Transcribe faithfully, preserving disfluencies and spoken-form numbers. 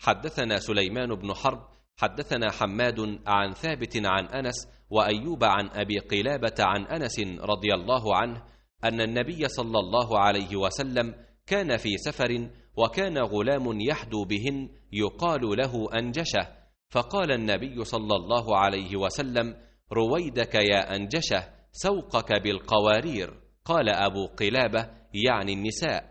حدثنا سليمان بن حرب حدثنا حماد عن ثابت عن أنس وأيوب عن أبي قلابة عن أنس رضي الله عنه أن النبي صلى الله عليه وسلم كان في سفر وكان غلام يحدو بهن يقال له أنجشة، فقال النبي صلى الله عليه وسلم: رويدك يا أنجشة، سوقك بالقوارير. قال أبو قلابة: يعني النساء.